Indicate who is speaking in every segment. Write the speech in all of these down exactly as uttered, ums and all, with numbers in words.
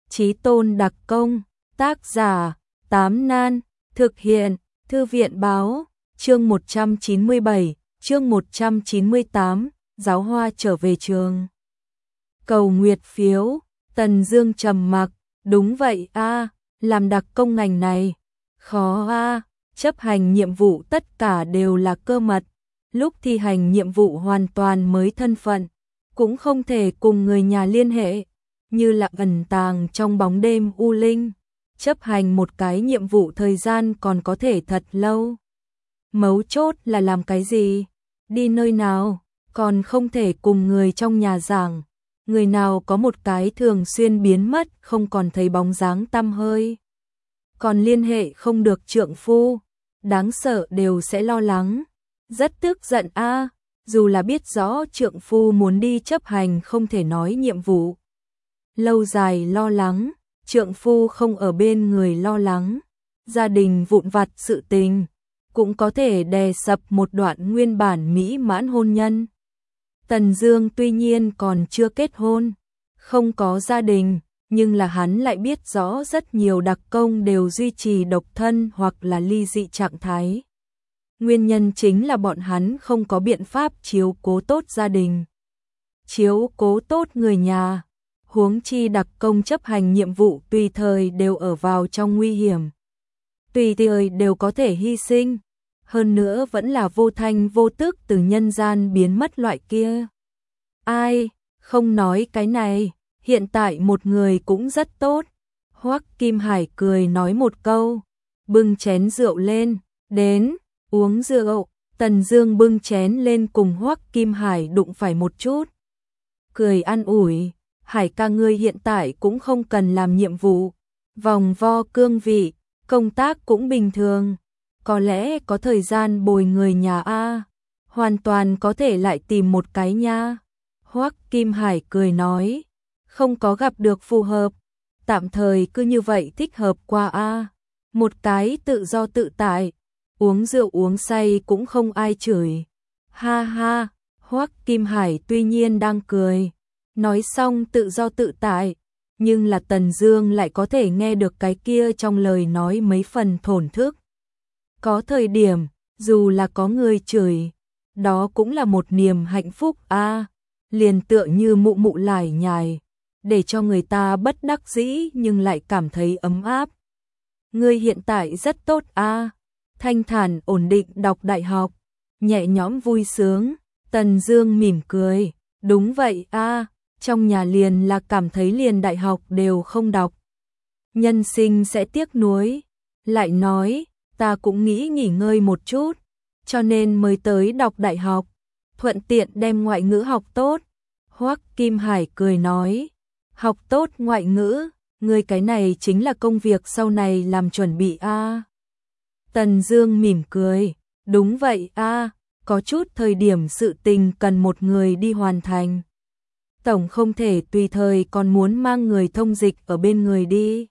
Speaker 1: Chí tôn đặc công, tác giả, Tám Nan, thực hiện, Thư viện báo, chương một trăm chín mươi bảy, chương một trăm chín mươi tám, giáo hoa trở về trường. Cầu nguyệt phiếu, Tần Dương trầm mặc, đúng vậy a, làm đặc công ngành này, khó a, chấp hành nhiệm vụ tất cả đều là cơ mật, lúc thi hành nhiệm vụ hoàn toàn mới thân phận, cũng không thể cùng người nhà liên hệ, như là ẩn tàng trong bóng đêm u linh, chấp hành một cái nhiệm vụ thời gian còn có thể thật lâu. Mấu chốt là làm cái gì, đi nơi nào, còn không thể cùng người trong nhà giảng, người nào có một cái thường xuyên biến mất không còn thấy bóng dáng tăm hơi. Còn liên hệ không được trượng phu, đáng sợ đều sẽ lo lắng, rất tức giận a, dù là biết rõ trượng phu muốn đi chấp hành không thể nói nhiệm vụ. Lâu dài lo lắng, trượng phu không ở bên người lo lắng, gia đình vụn vặt sự tình, cũng có thể đè sập một đoạn nguyên bản mỹ mãn hôn nhân. Tần Dương tuy nhiên còn chưa kết hôn, không có gia đình, nhưng là hắn lại biết rõ rất nhiều đặc công đều duy trì độc thân hoặc là ly dị trạng thái. Nguyên nhân chính là bọn hắn không có biện pháp chiếu cố tốt gia đình, chiếu cố tốt người nhà, huống chi đặc công chấp hành nhiệm vụ tùy thời đều ở vào trong nguy hiểm, tùy thời đều có thể hy sinh, hơn nữa vẫn là vô thanh vô tức từ nhân gian biến mất loại kia. Ai, không nói cái này, hiện tại một người cũng rất tốt. Hoắc Kim Hải cười nói một câu, bưng chén rượu lên, đến, uống rượu. Tần Dương bưng chén lên cùng Hoắc Kim Hải đụng phải một chút, cười an ủi, Hải ca ngươi hiện tại cũng không cần làm nhiệm vụ, vòng vo cương vị, công tác cũng bình thường, có lẽ có thời gian bồi người nhà a, hoàn toàn có thể lại tìm một cái nha. Hoắc Kim Hải cười nói, không có gặp được phù hợp, tạm thời cứ như vậy thích hợp qua a, một cái tự do tự tại, uống rượu uống say cũng không ai chửi. Ha ha, Hoắc Kim Hải tuy nhiên đang cười, nói xong tự do tự tại, nhưng là Tần Dương lại có thể nghe được cái kia trong lời nói mấy phần thổn thức. Có thời điểm, dù là có người chửi, đó cũng là một niềm hạnh phúc a, liền tựa như mụ mụ lải nhải, để cho người ta bất đắc dĩ nhưng lại cảm thấy ấm áp. Ngươi hiện tại rất tốt a, thanh thản ổn định đọc đại học, nhẹ nhõm vui sướng. Tần Dương mỉm cười, đúng vậy a, trong nhà liền là cảm thấy liền đại học đều không đọc, nhân sinh sẽ tiếc nuối. Lại nói, ta cũng nghĩ nghỉ ngơi một chút, cho nên mới tới đọc đại học, thuận tiện đem ngoại ngữ học tốt. Hoắc Kim Hải cười nói, học tốt ngoại ngữ, ngươi cái này chính là công việc sau này làm chuẩn bị a. Tần Dương mỉm cười, đúng vậy a, có chút thời điểm sự tình cần một người đi hoàn thành, tổng không thể tùy thời còn muốn mang người thông dịch ở bên người đi.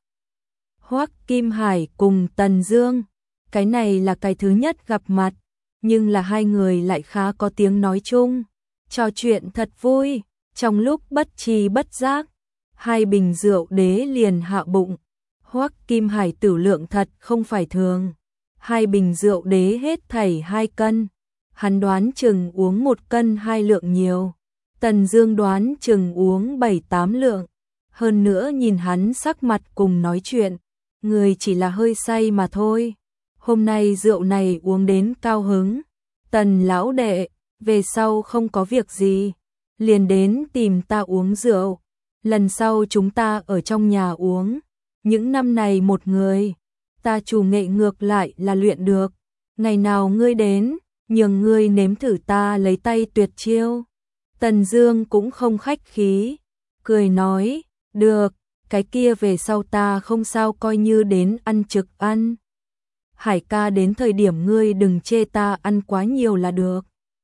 Speaker 1: Hoắc Kim Hải cùng Tần Dương, cái này là cái thứ nhất gặp mặt, nhưng là hai người lại khá có tiếng nói chung, trò chuyện thật vui, trong lúc bất tri bất giác, hai bình rượu đế liền hạ bụng. Hoắc Kim Hải tử lượng thật không phải thường, hai bình rượu đế hết thảy hai cân, hắn đoán chừng uống một cân hai lượng nhiều, Tần Dương đoán chừng uống bảy tám lượng, hơn nữa nhìn hắn sắc mặt cùng nói chuyện, người chỉ là hơi say mà thôi. Hôm nay rượu này uống đến cao hứng, Tần lão đệ, về sau không có việc gì, liền đến tìm ta uống rượu, lần sau chúng ta ở trong nhà uống, những năm này một người, ta chủ nghệ ngược lại là luyện được, ngày nào ngươi đến, nhường ngươi nếm thử ta lấy tay tuyệt chiêu. Tần Dương cũng không khách khí, cười nói, được, cái kia về sau ta không sao coi như đến ăn trực ăn. Hải ca đến thời điểm ngươi đừng chê ta ăn quá nhiều là được.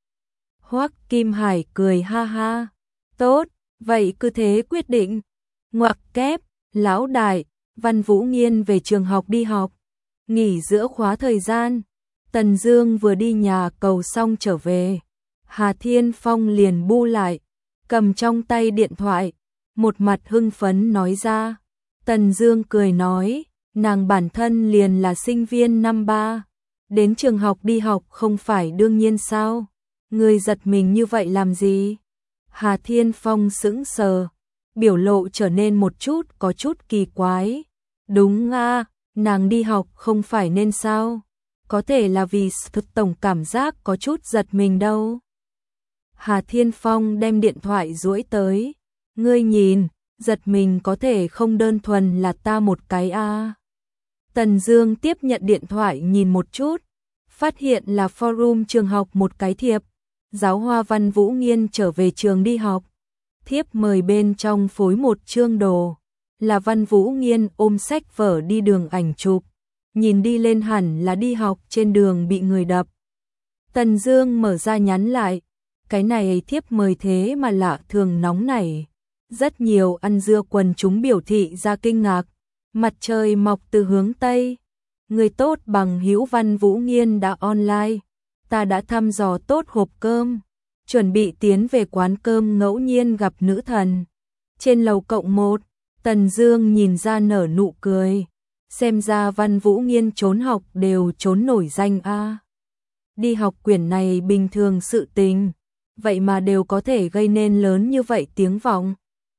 Speaker 1: Hoắc Kim Hải cười ha ha, tốt, vậy cứ thế quyết định. Ngoặc kép, lão đại, Văn Vũ Nghiên về trường học đi học, nghỉ giữa khóa thời gian, Tần Dương vừa đi nhà cầu xong trở về, Hà Thiên Phong liền bu lại, cầm trong tay điện thoại, một mặt hưng phấn nói ra, Tần Dương cười nói, nàng bản thân liền là sinh viên năm ba, đến trường học đi học không phải đương nhiên sao? Ngươi giật mình như vậy làm gì? Hà Thiên Phong sững sờ, biểu lộ trở nên một chút có chút kỳ quái. Đúng a, nàng đi học không phải nên sao? Có thể là vì tổng cảm giác có chút giật mình đâu. Hà Thiên Phong đem điện thoại duỗi tới. Ngươi nhìn, giật mình có thể không đơn thuần là ta một cái a. Tần Dương tiếp nhận điện thoại nhìn một chút, phát hiện là forum trường học một cái thiệp. Giáo hoa Văn Vũ Nghiên trở về trường đi học. Thiếp mời bên trong phối một chương đồ, là Văn Vũ Nghiên ôm sách vở đi đường ảnh chụp, nhìn đi lên hẳn là đi học trên đường bị người đập. Tần Dương mở ra nhắn lại, cái này thiếp mời thế mà lạ thường nóng nảy. Rất nhiều ăn dưa quần chúng biểu thị ra kinh ngạc. Mặt trời mọc từ hướng Tây. Người tốt bằng hữu Văn Vũ Nghiên đã online. Ta đã thăm dò tốt hộp cơm, chuẩn bị tiến về quán cơm ngẫu nhiên gặp nữ thần. Trên lầu cộng một, Tần Dương nhìn ra nở nụ cười. Xem ra Văn Vũ Nghiên trốn học đều trốn nổi danh a. Đi học quyển này bình thường sự tình, vậy mà đều có thể gây nên lớn như vậy tiếng vọng.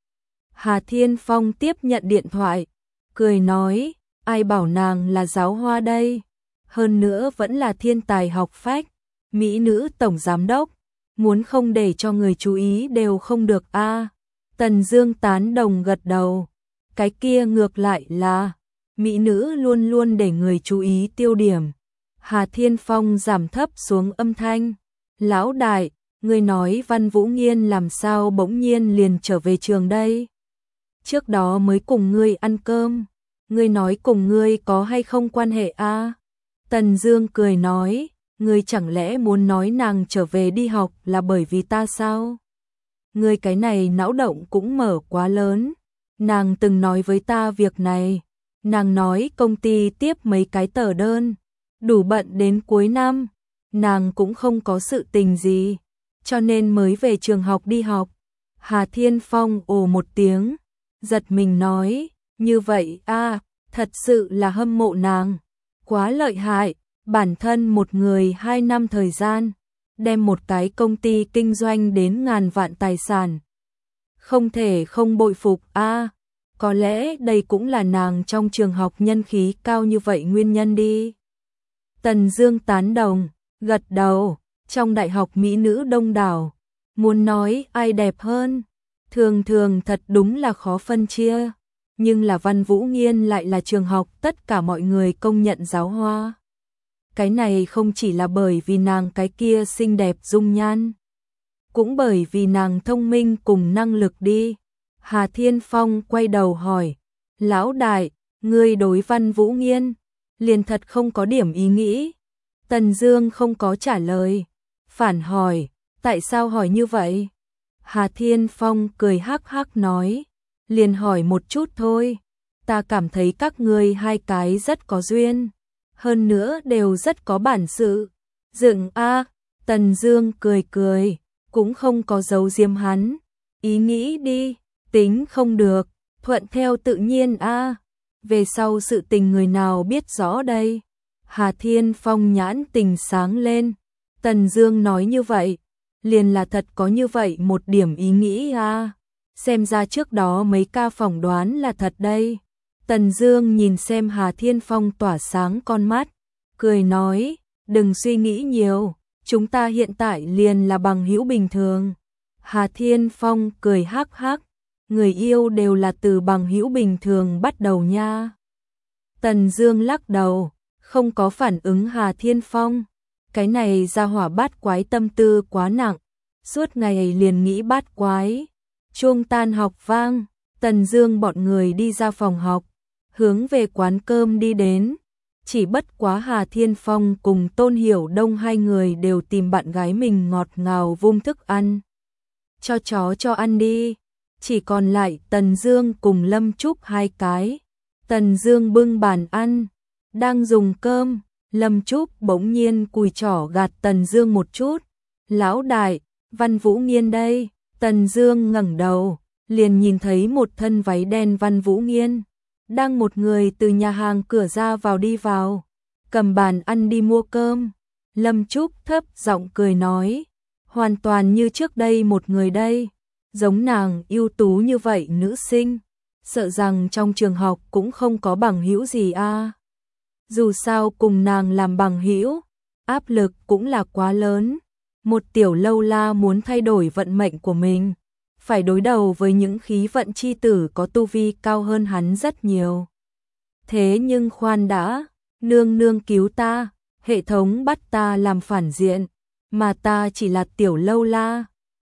Speaker 1: Hà Thiên Phong tiếp nhận điện thoại, cười nói, ai bảo nàng là giáo hoa đây, hơn nữa vẫn là thiên tài học phách, mỹ nữ tổng giám đốc, muốn không để cho người chú ý đều không được a. Tần Dương tán đồng gật đầu, cái kia ngược lại là mỹ nữ luôn luôn để người chú ý tiêu điểm. Hà Thiên Phong giảm thấp xuống âm thanh, lão đại, ngươi nói Văn Vũ Nghiên làm sao bỗng nhiên liền trở về trường đây? Trước đó mới cùng ngươi ăn cơm, ngươi nói cùng ngươi có hay không quan hệ a? Tần Dương cười nói, ngươi chẳng lẽ muốn nói nàng trở về đi học là bởi vì ta sao? Ngươi cái này não động cũng mở quá lớn. Nàng từng nói với ta việc này, nàng nói công ty tiếp mấy cái tờ đơn, đủ bận đến cuối năm, nàng cũng không có sự tình gì, cho nên mới về trường học đi học. Hà Thiên Phong ồ một tiếng, giật mình nói, như vậy a, thật sự là hâm mộ nàng, quá lợi hại, bản thân một người hai năm thời gian, đem một cái công ty kinh doanh đến ngàn vạn tài sản. Không thể không bội phục a, có lẽ đây cũng là nàng trong trường học nhân khí cao như vậy nguyên nhân đi. Tần Dương tán đồng, gật đầu, trong đại học mỹ nữ đông đảo, muốn nói ai đẹp hơn, thường thường thật đúng là khó phân chia, nhưng là Văn Vũ Nghiên lại là trường học tất cả mọi người công nhận giáo hoa. Cái này không chỉ là bởi vì nàng cái kia xinh đẹp dung nhan, cũng bởi vì nàng thông minh cùng năng lực đi. Hà Thiên Phong quay đầu hỏi, lão đại, ngươi đối Văn Vũ Nghiên liền thật không có điểm ý nghĩ? Tần Dương không có trả lời, phản hỏi, tại sao hỏi như vậy? Hà Thiên Phong cười hắc hắc nói, liền hỏi một chút thôi, ta cảm thấy các ngươi hai cái rất có duyên, hơn nữa đều rất có bản sự. Dựng a, Tần Dương cười cười, cũng không có giấu diếm hắn, ý nghĩ đi, tính không được, thuận theo tự nhiên a. Về sau sự tình người nào biết rõ đây? Hà Thiên Phong nhãn tình sáng lên, Tần Dương nói như vậy, liền là thật có như vậy một điểm ý nghĩ a. Xem ra trước đó mấy ca phỏng đoán là thật đây. Tần Dương nhìn xem Hà Thiên Phong tỏa sáng con mắt, cười nói, đừng suy nghĩ nhiều, chúng ta hiện tại liền là bằng hữu bình thường. Hà Thiên Phong cười hắc hắc, người yêu đều là từ bằng hữu bình thường bắt đầu nha. Tần Dương lắc đầu, không có phản ứng Hà Thiên Phong, cái này ra hỏa bát quái tâm tư quá nặng, suốt ngày liền nghĩ bát quái. Chuông tan học vang, Tần Dương bọn người đi ra phòng học, hướng về quán cơm đi đến. Chỉ bất quá Hà Thiên Phong cùng Tôn Hiểu Đông hai người đều tìm bạn gái mình ngọt ngào vung thức ăn. Cho chó cho ăn đi. Chỉ còn lại Tần Dương cùng Lâm Trúc hai cái. Tần Dương bưng bàn ăn, đang dùng cơm, Lâm Trúc bỗng nhiên cùi trỏ gạt Tần Dương một chút. Lão đại, Văn Vũ Nghiên đây. Tần Dương ngẩng đầu, liền nhìn thấy một thân váy đen Văn Vũ Nghiên. đang một người từ nhà hàng cửa ra vào đi vào, cầm bàn ăn đi mua cơm. Lâm Trúc thấp giọng cười nói, hoàn toàn như trước đây một người đây, giống nàng ưu tú như vậy nữ sinh, sợ rằng trong trường học cũng không có bằng hữu gì a. Dù sao cùng nàng làm bằng hữu, áp lực cũng là quá lớn. Một tiểu lâu la muốn thay đổi vận mệnh của mình, phải đối đầu với những khí vận chi tử có tu vi cao hơn hắn rất nhiều. Thế nhưng khoan đã, nương nương cứu ta, hệ thống bắt ta làm phản diện, mà ta chỉ là tiểu lâu la,